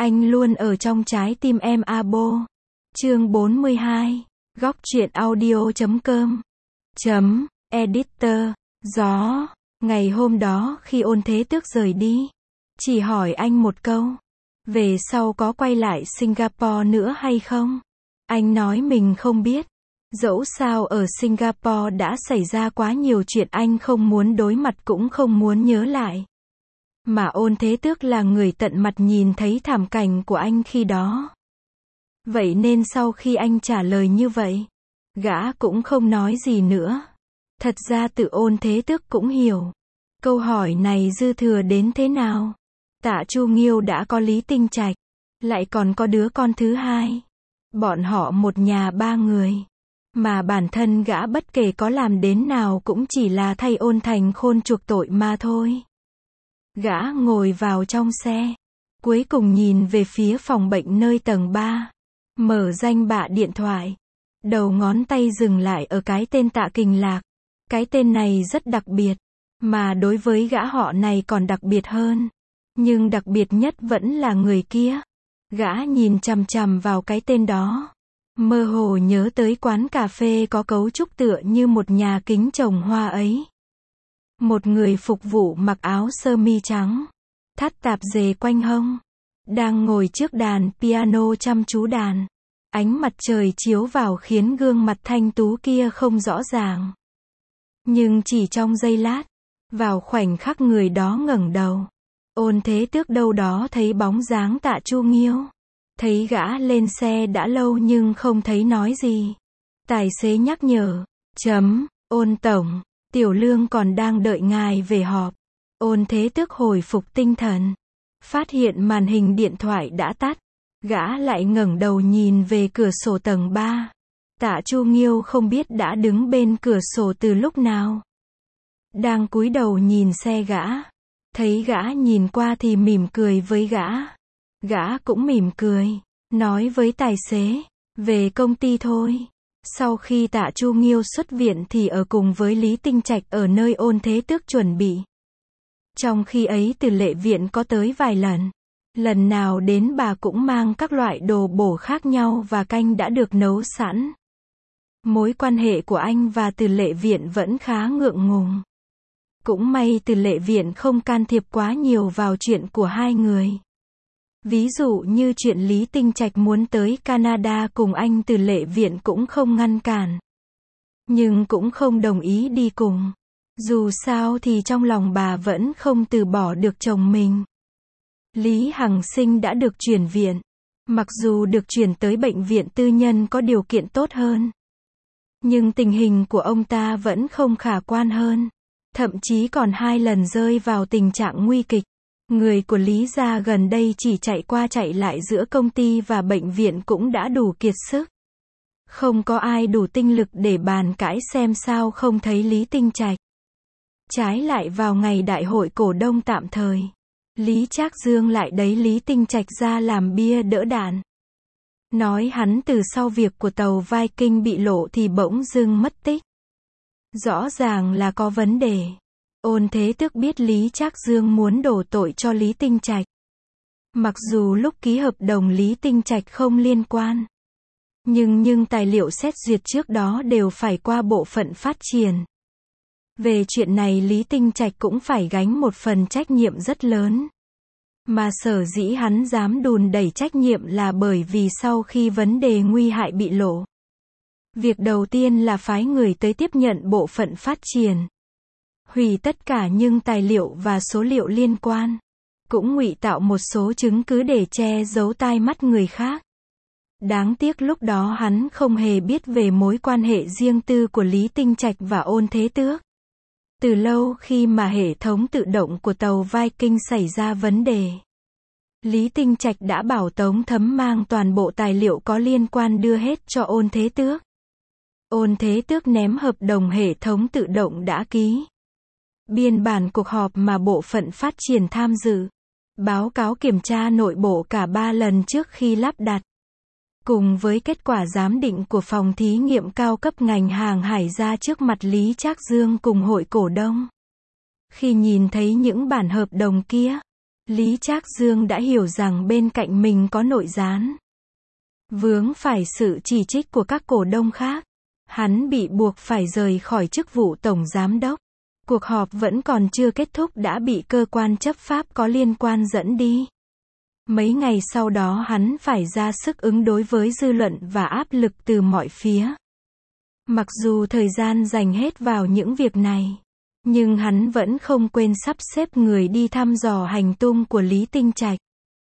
Anh luôn ở trong trái tim em Abo. Chương 42. Góc truyện audio.com. Editor. Gió. Ngày hôm đó khi Ôn Thế Tước rời đi, chỉ hỏi anh một câu. Về sau có quay lại Singapore nữa hay không? Anh nói mình không biết. Dẫu sao ở Singapore đã xảy ra quá nhiều chuyện anh không muốn đối mặt cũng không muốn nhớ lại. Mà Ôn Thế Tước là người tận mặt nhìn thấy thảm cảnh của anh khi đó. Vậy nên sau khi anh trả lời như vậy, gã cũng không nói gì nữa. Thật ra tự Ôn Thế Tước cũng hiểu. Câu hỏi này dư thừa đến thế nào. Tạ Chu Nghiêu đã có Lý Tinh Trạch, lại còn có đứa con thứ hai. Bọn họ một nhà ba người. Mà bản thân gã bất kể có làm đến nào cũng chỉ là thay Ôn Thành Khôn chuộc tội mà thôi. Gã ngồi vào trong xe, cuối cùng nhìn về phía phòng bệnh nơi tầng 3. Mở danh bạ điện thoại. Đầu ngón tay dừng lại ở cái tên Tạ Kình Lạc. Cái tên này rất đặc biệt, mà đối với gã họ này còn đặc biệt hơn. Nhưng đặc biệt nhất vẫn là người kia. Gã nhìn chằm chằm vào cái tên đó, mơ hồ nhớ tới quán cà phê có cấu trúc tựa như một nhà kính trồng hoa ấy. Một người phục vụ mặc áo sơ mi trắng, thắt tạp dề quanh hông, đang ngồi trước đàn piano chăm chú đàn. Ánh mặt trời chiếu vào khiến gương mặt thanh tú kia không rõ ràng. Nhưng chỉ trong giây lát, vào khoảnh khắc người đó ngẩng đầu, Ôn Thế Tước đâu đó thấy bóng dáng Tạ Chu Nghiêu. Thấy gã lên xe đã lâu nhưng không thấy nói gì. Tài xế nhắc nhở. Ôn tổng, Tiểu Lương còn đang đợi ngài về họp. Ôn Thế Tước hồi phục tinh thần. Phát hiện màn hình điện thoại đã tắt. Gã lại ngẩng đầu nhìn về cửa sổ tầng 3. Tạ Chu Nghiêu không biết đã đứng bên cửa sổ từ lúc nào. Đang cúi đầu nhìn xe gã. Thấy gã nhìn qua thì mỉm cười với gã. Gã cũng mỉm cười, nói với tài xế, về công ty thôi. Sau khi Tạ Chu Nghiêu xuất viện thì ở cùng với Lý Tinh Trạch ở nơi Ôn Thế Tước chuẩn bị. Trong khi ấy Từ Lệ viện có tới vài lần. Lần nào đến bà cũng mang các loại đồ bổ khác nhau và canh đã được nấu sẵn. Mối quan hệ của anh và Từ Lệ viện vẫn khá ngượng ngùng. Cũng may Từ Lệ viện không can thiệp quá nhiều vào chuyện của hai người. Ví dụ như chuyện Lý Tinh Trạch muốn tới Canada cùng anh, Từ Lệ viện cũng không ngăn cản. Nhưng cũng không đồng ý đi cùng. Dù sao thì trong lòng bà vẫn không từ bỏ được chồng mình. Lý Hằng Sinh đã được chuyển viện. Mặc dù được chuyển tới bệnh viện tư nhân có điều kiện tốt hơn, nhưng tình hình của ông ta vẫn không khả quan hơn. Thậm chí còn 2 lần rơi vào tình trạng nguy kịch. Người của Lý gia gần đây chỉ chạy qua chạy lại giữa công ty và bệnh viện cũng đã đủ kiệt sức. Không có ai đủ tinh lực để bàn cãi xem sao không thấy Lý Tinh Trạch. Trái lại vào ngày đại hội cổ đông tạm thời, Lý Trác Dương lại đẩy Lý Tinh Trạch ra làm bia đỡ đạn. Nói hắn từ sau việc của tàu Viking bị lộ thì bỗng dưng mất tích. Rõ ràng là có vấn đề. Ôn Thế Tước biết Lý Trác Dương muốn đổ tội cho Lý Tinh Trạch. Mặc dù lúc ký hợp đồng Lý Tinh Trạch không liên quan. Nhưng tài liệu xét duyệt trước đó đều phải qua bộ phận phát triển. Về chuyện này Lý Tinh Trạch cũng phải gánh một phần trách nhiệm rất lớn. Mà sở dĩ hắn dám đùn đẩy trách nhiệm là bởi vì sau khi vấn đề nguy hại bị lộ, việc đầu tiên là phái người tới tiếp nhận bộ phận phát triển. Hủy tất cả những tài liệu và số liệu liên quan. Cũng ngụy tạo một số chứng cứ để che giấu tai mắt người khác. Đáng tiếc lúc đó hắn không hề biết về mối quan hệ riêng tư của Lý Tinh Trạch và Ôn Thế Tước. Từ lâu khi mà hệ thống tự động của tàu Viking xảy ra vấn đề, Lý Tinh Trạch đã bảo Tống Thấm mang toàn bộ tài liệu có liên quan đưa hết cho Ôn Thế Tước. Ôn Thế Tước ném hợp đồng hệ thống tự động đã ký, biên bản cuộc họp mà bộ phận phát triển tham dự, báo cáo kiểm tra nội bộ cả 3 lần trước khi lắp đặt, cùng với kết quả giám định của phòng thí nghiệm cao cấp ngành hàng hải ra trước mặt Lý Trác Dương cùng hội cổ đông. Khi nhìn thấy những bản hợp đồng kia, Lý Trác Dương đã hiểu rằng bên cạnh mình có nội gián. Vướng phải sự chỉ trích của các cổ đông khác. Hắn bị buộc phải rời khỏi chức vụ tổng giám đốc. Cuộc họp vẫn còn chưa kết thúc đã bị cơ quan chấp pháp có liên quan dẫn đi. Mấy ngày sau đó hắn phải ra sức ứng đối với dư luận và áp lực từ mọi phía. Mặc dù thời gian dành hết vào những việc này, nhưng hắn vẫn không quên sắp xếp người đi thăm dò hành tung của Lý Tinh Trạch.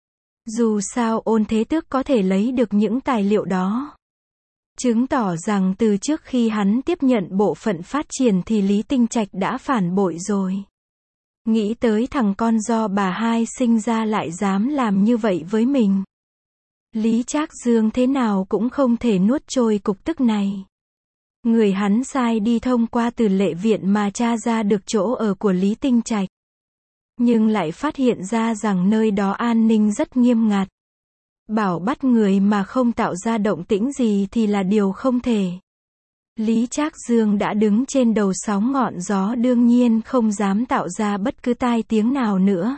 Dù sao Ôn Thế Tước có thể lấy được những tài liệu đó, chứng tỏ rằng từ trước khi hắn tiếp nhận bộ phận phát triển thì Lý Tinh Trạch đã phản bội rồi. Nghĩ tới thằng con do bà hai sinh ra lại dám làm như vậy với mình. Lý Trác Dương thế nào cũng không thể nuốt trôi cục tức này. Người hắn sai đi thông qua từ lệ viện mà tra ra được chỗ ở của Lý Tinh Trạch. Nhưng lại phát hiện ra rằng nơi đó an ninh rất nghiêm ngặt. Bảo bắt người mà không tạo ra động tĩnh gì thì là điều không thể. Lý Trác Dương đã đứng trên đầu sóng ngọn gió đương nhiên không dám tạo ra bất cứ tai tiếng nào nữa.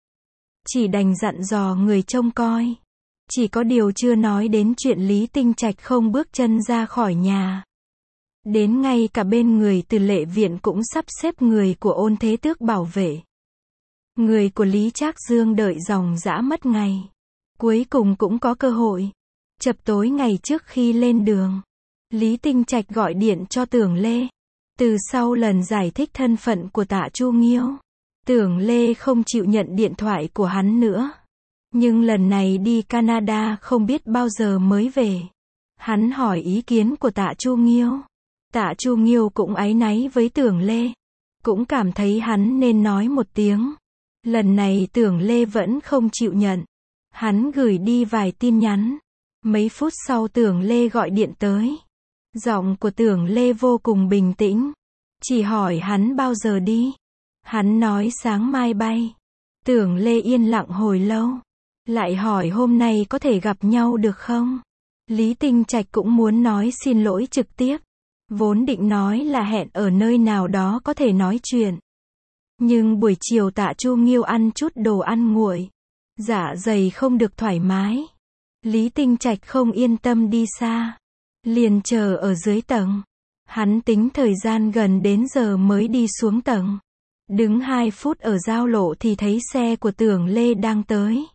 Chỉ đành dặn dò người trông coi. Chỉ có điều chưa nói đến chuyện Lý Tinh Trạch không bước chân ra khỏi nhà. Đến ngay cả bên người từ lệ viện cũng sắp xếp người của Ôn Thế Tước bảo vệ. Người của Lý Trác Dương đợi dòng dã mất ngày. Cuối cùng cũng có cơ hội. Chập tối ngày trước khi lên đường, Lý Tinh Trạch gọi điện cho Tưởng Lê. Từ sau lần giải thích thân phận của Tạ Chu Nghiêu, Tưởng Lê không chịu nhận điện thoại của hắn nữa. Nhưng lần này đi Canada không biết bao giờ mới về. Hắn hỏi ý kiến của Tạ Chu Nghiêu. Tạ Chu Nghiêu cũng áy náy với Tưởng Lê. Cũng cảm thấy hắn nên nói một tiếng. Lần này Tưởng Lê vẫn không chịu nhận. Hắn gửi đi vài tin nhắn. Mấy phút sau Tưởng Lê gọi điện tới. Giọng của Tưởng Lê vô cùng bình tĩnh. Chỉ hỏi hắn bao giờ đi. Hắn nói sáng mai bay. Tưởng Lê yên lặng hồi lâu. Lại hỏi hôm nay có thể gặp nhau được không? Lý Tinh Trạch cũng muốn nói xin lỗi trực tiếp. Vốn định nói là hẹn ở nơi nào đó có thể nói chuyện. Nhưng buổi chiều Tạ Chu Nghiêu ăn chút đồ ăn nguội. Dạ dày không được thoải mái. Lý Tinh Trạch không yên tâm đi xa. Liền chờ ở dưới tầng. Hắn tính thời gian gần đến giờ mới đi xuống tầng. Đứng 2 phút ở giao lộ thì thấy xe của Tưởng Lê đang tới.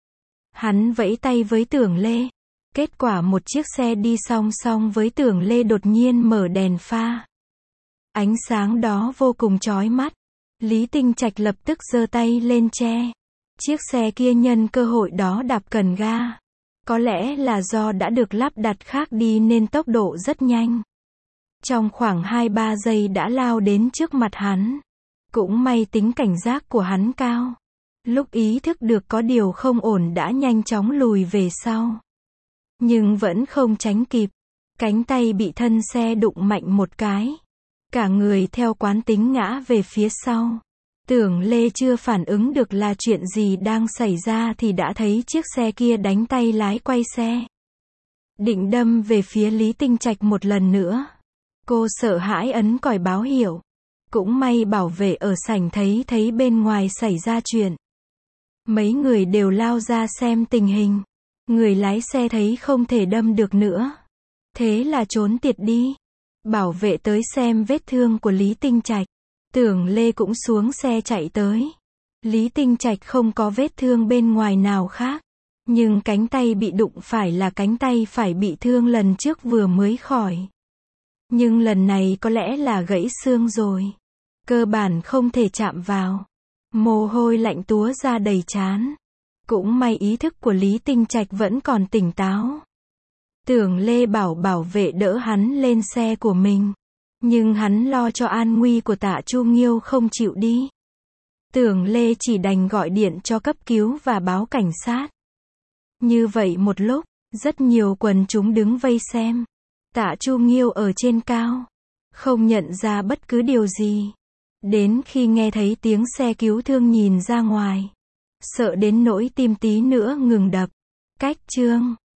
Hắn vẫy tay với Tưởng Lê. Kết quả một chiếc xe đi song song với Tưởng Lê đột nhiên mở đèn pha. Ánh sáng đó vô cùng chói mắt. Lý Tinh Trạch lập tức giơ tay lên che. Chiếc xe kia nhân cơ hội đó đạp cần ga. Có lẽ là do đã được lắp đặt khác đi nên tốc độ rất nhanh. Trong khoảng 2-3 giây đã lao đến trước mặt hắn. Cũng may tính cảnh giác của hắn cao. Lúc ý thức được có điều không ổn đã nhanh chóng lùi về sau. Nhưng vẫn không tránh kịp. Cánh tay bị thân xe đụng mạnh một cái. Cả người theo quán tính ngã về phía sau. Tưởng Lê chưa phản ứng được là chuyện gì đang xảy ra thì đã thấy chiếc xe kia đánh tay lái quay xe. Định đâm về phía Lý Tinh Trạch một lần nữa. Cô sợ hãi ấn còi báo hiệu. Cũng may bảo vệ ở sảnh thấy bên ngoài xảy ra chuyện. Mấy người đều lao ra xem tình hình. Người lái xe thấy không thể đâm được nữa. Thế là trốn tiệt đi. Bảo vệ tới xem vết thương của Lý Tinh Trạch. Tưởng Lê cũng xuống xe chạy tới. Lý Tinh Trạch không có vết thương bên ngoài nào khác. Nhưng cánh tay bị đụng phải là cánh tay phải bị thương lần trước vừa mới khỏi. Nhưng lần này có lẽ là gãy xương rồi. Cơ bản không thể chạm vào. Mồ hôi lạnh túa ra đầy trán. Cũng may ý thức của Lý Tinh Trạch vẫn còn tỉnh táo. Tưởng Lê bảo vệ đỡ hắn lên xe của mình. Nhưng hắn lo cho an nguy của Tạ Chu Nghiêu không chịu đi. Tưởng Lê chỉ đành gọi điện cho cấp cứu và báo cảnh sát. Như vậy một lúc, rất nhiều quần chúng đứng vây xem. Tạ Chu Nghiêu ở trên cao. Không nhận ra bất cứ điều gì. Đến khi nghe thấy tiếng xe cứu thương nhìn ra ngoài. Sợ đến nỗi tim tí nữa ngừng đập. Cách chương